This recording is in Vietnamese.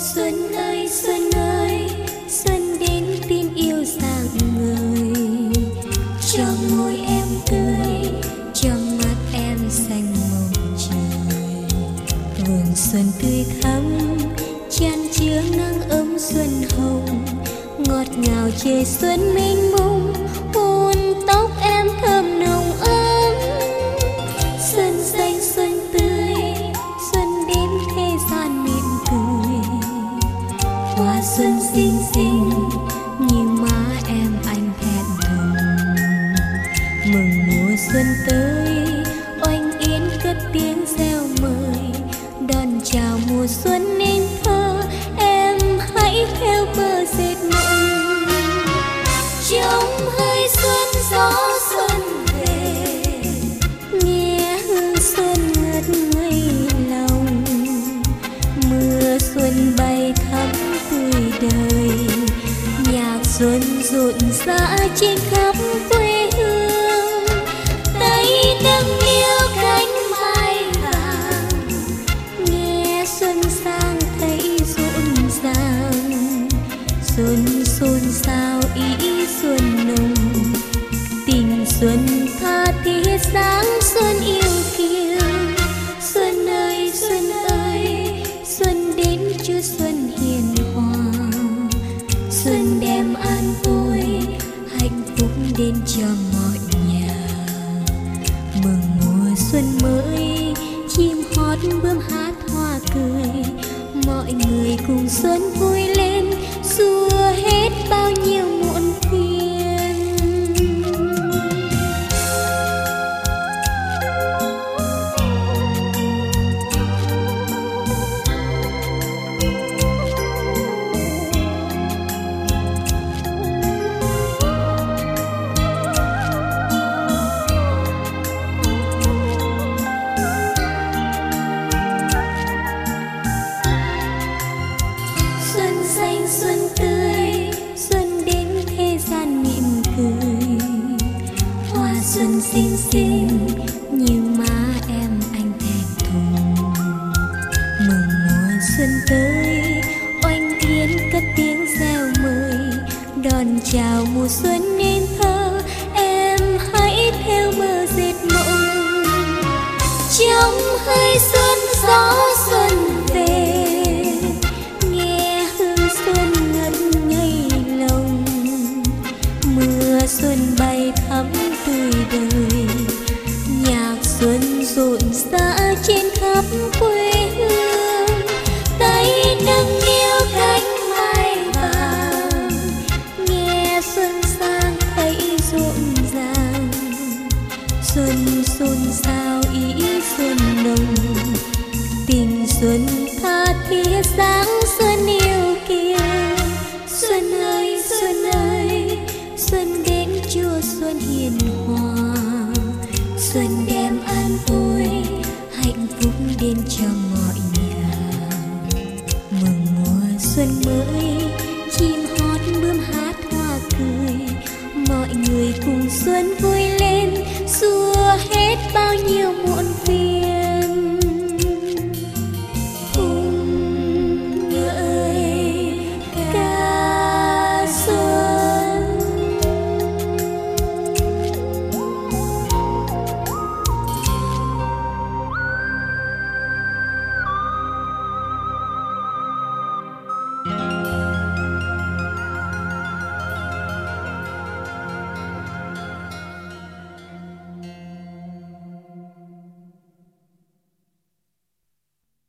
Xuân ơi, xuân đến tin yêu rạng người. Trong môi em tươi, trong mắt em xanh màu trời. Vườn xuân tươi thắm, chan chứa nắng ấm xuân hồng. Ngọt ngào trời xuân mênh mông, hôn tóc em thơm nồng ấm. Xuân xanh xuân tươi, xuân đến thế gian mỉm cười. Hoa xuân xinh xinh như má em anh thẹn thùng. Mừng mùa xuân tới, oanh yến cất tiếng reo mời. Đón chào mùa xuân nên thơ, em hãy theo bờ dệt mộng. Trong hơi xuân gió xuân về, nghe hương xuân ngất ngây lòng. Mưa xuân bay thắm tuổi đời, nhạc xuân rộn rã trên khắp quê hương. Tay nâng niu cánh mai vàng, nghe xuân sang thấy rộn ràng. Xuân xôn xao ý xuân nồng, tình xuân tha thiết sáng xuân yêu kiều. Xuân ơi xuân ơi, xuân đến Chúa xuân hiền hòa. Xuân đem an vui, hạnh phúc đến cho mọi nhà. Mừng mùa xuân mới, chim hót bướm hát hoa cười. Mọi người cùng xuân vui lên, xua hết bao nhiêu muộn phiền. Xuân xanh xuân tươi, xuân đến thế gian mỉm cười. Hoa xuân xinh xinh như má em anh thẹn thùng. Mừng mùa xuân tới, oanh yến cất tiếng reo mời. Đón chào mùa xuân nên thơ, em hãy theo bờ dệt mộng. Trong hơi xuân gió xuân về, nghe hương xuân ngất ngây lòng. Mưa xuân bay thắm tuổi đời, nhạc xuân rộn rã trên khắp quê hương. Tay nâng niu cánh mai vàng, nghe xuân sang thấy rộn ràng. Xuân xôn xao ý xuân nồng, tình xuân tha thiết sáng xuân yêu kiều. Xuân ơi xuân ơi, xuân đến Chúa xuân hiền hòa. Xuân đem an vui, hạnh phúc đến cho mọi nhà. Mừng mùa xuân mới, chim hót bướm hát hoa cười. Mọi người cùng xuân vui lên, xua hết bao nhiêu muộn phiền.